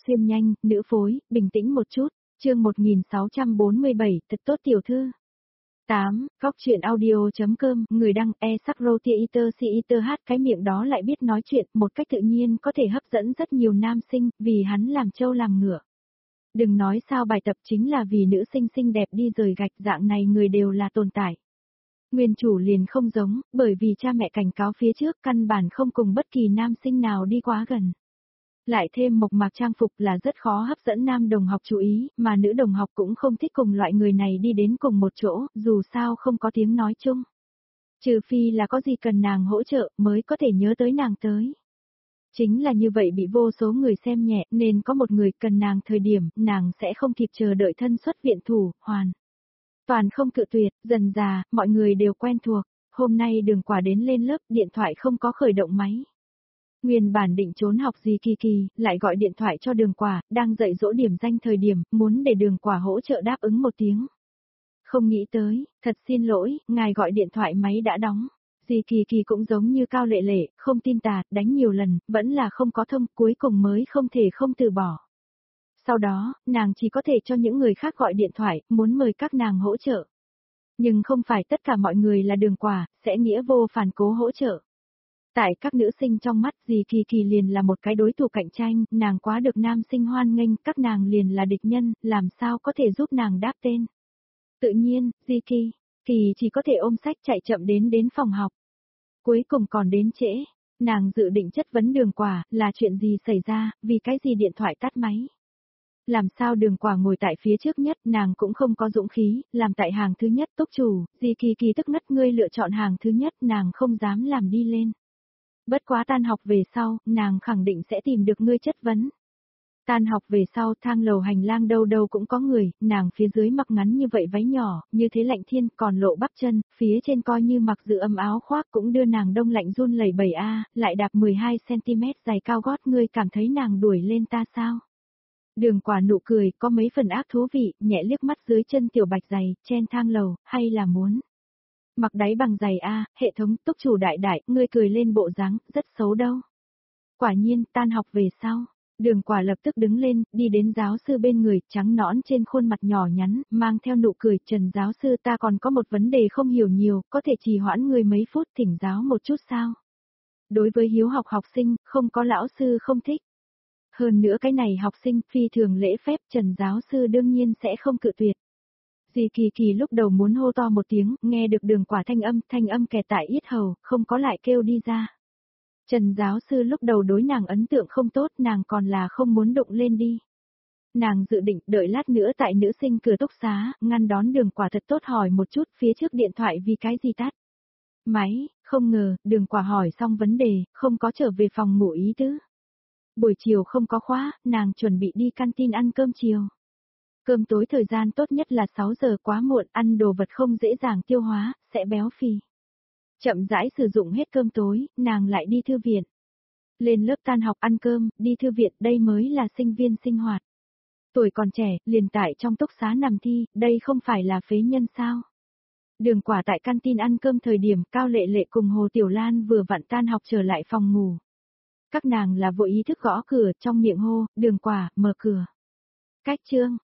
xuyên nhanh, nữ phối, bình tĩnh một chút, chương 1647, thật tốt tiểu thư. 8. Góc chuyện audio.com, người đăng e-sắc-rô-tia-iter-si-iter hát cái miệng đó lại biết nói chuyện một cách tự nhiên có thể hấp dẫn rất nhiều nam sinh, vì hắn làm trâu làm ngựa. Đừng nói sao bài tập chính là vì nữ sinh xinh đẹp đi rời gạch, dạng này người đều là tồn tại. Nguyên chủ liền không giống, bởi vì cha mẹ cảnh cáo phía trước căn bản không cùng bất kỳ nam sinh nào đi quá gần. Lại thêm mộc mạc trang phục là rất khó hấp dẫn nam đồng học chú ý, mà nữ đồng học cũng không thích cùng loại người này đi đến cùng một chỗ, dù sao không có tiếng nói chung. Trừ phi là có gì cần nàng hỗ trợ mới có thể nhớ tới nàng tới. Chính là như vậy bị vô số người xem nhẹ nên có một người cần nàng thời điểm, nàng sẽ không kịp chờ đợi thân xuất viện thủ, toàn không cự tuyệt, dần dà, mọi người đều quen thuộc. Hôm nay Đường Quả đến lên lớp, điện thoại không có khởi động máy. Nguyên bản định trốn học gì Kỳ Kỳ, lại gọi điện thoại cho Đường Quả, đang dạy dỗ điểm danh thời điểm, muốn để Đường Quả hỗ trợ đáp ứng một tiếng. Không nghĩ tới, thật xin lỗi, ngài gọi điện thoại máy đã đóng. Dì Kỳ Kỳ cũng giống như Cao Lệ Lệ, không tin tà, đánh nhiều lần, vẫn là không có thông, cuối cùng mới không thể không từ bỏ. Sau đó, nàng chỉ có thể cho những người khác gọi điện thoại, muốn mời các nàng hỗ trợ. Nhưng không phải tất cả mọi người là Đường Quả, sẽ nghĩa vô phản cố hỗ trợ. Tại các nữ sinh trong mắt dì Kỳ Kỳ liền là một cái đối thủ cạnh tranh, nàng quá được nam sinh hoan nghênh, các nàng liền là địch nhân, làm sao có thể giúp nàng đáp tên. Tự nhiên, dì Kỳ chỉ có thể ôm sách chạy chậm đến phòng học. Cuối cùng còn đến trễ, nàng dự định chất vấn Đường Quả, là chuyện gì xảy ra, vì cái gì điện thoại tắt máy. Làm sao Đường Quả ngồi tại phía trước nhất, nàng cũng không có dũng khí, làm tại hàng thứ nhất túc chủ, dì Kỳ Kỳ tức ngất ngươi lựa chọn hàng thứ nhất, nàng không dám làm đi lên. Bất quá tan học về sau, nàng khẳng định sẽ tìm được ngươi chất vấn. Tan học về sau, thang lầu hành lang đâu đâu cũng có người, nàng phía dưới mặc ngắn như vậy váy nhỏ, như thế lạnh thiên, còn lộ bắp chân, phía trên coi như mặc giữ ấm áo khoác cũng đưa nàng đông lạnh run lẩy bẩy lại đạp 12cm dài cao gót, ngươi cảm thấy nàng đuổi lên ta sao? Đường Quả nụ cười, có mấy phần ác thú vị, nhẹ liếc mắt dưới chân tiểu bạch giày, trên thang lầu, hay là muốn mặc đáy bằng giày hệ thống túc chủ đại, ngươi cười lên bộ dáng, rất xấu đâu. Quả nhiên, tan học về sau, Đường Quả lập tức đứng lên, đi đến giáo sư bên người, trắng nõn trên khuôn mặt nhỏ nhắn, mang theo nụ cười, Trần giáo sư ta còn có một vấn đề không hiểu nhiều, có thể trì hoãn người mấy phút thỉnh giáo một chút sao? Đối với hiếu học học sinh, không có lão sư không thích. Hơn nữa cái này học sinh phi thường lễ phép, Trần giáo sư đương nhiên sẽ không cự tuyệt. Dì Kỳ Kỳ lúc đầu muốn hô to một tiếng, nghe được Đường Quả thanh âm kẹt tại yết hầu, không có lại kêu đi ra. Trần giáo sư lúc đầu đối nàng ấn tượng không tốt, nàng còn là không muốn đụng lên đi. Nàng dự định đợi lát nữa tại nữ sinh cửa túc xá, ngăn đón Đường Quả thật tốt hỏi một chút phía trước điện thoại vì cái gì tắt. Máy, không ngờ, Đường Quả hỏi xong vấn đề, không có trở về phòng ngủ ý tứ. Buổi chiều không có khóa, nàng chuẩn bị đi canteen ăn cơm chiều. Cơm tối thời gian tốt nhất là 6 giờ, quá muộn, ăn đồ vật không dễ dàng tiêu hóa, sẽ béo phì. Chậm rãi sử dụng hết cơm tối, nàng lại đi thư viện. Lên lớp tan học ăn cơm, đi thư viện, đây mới là sinh viên sinh hoạt. Tuổi còn trẻ, liền tại trong túc xá nằm thi, đây không phải là phế nhân sao? Đường Quả tại canteen ăn cơm thời điểm Cao Lệ Lệ cùng Hồ Tiểu Lan vừa vặn tan học trở lại phòng ngủ. Các nàng là vô ý thức gõ cửa, trong miệng hô, Đường Quả, mở cửa. Cách chương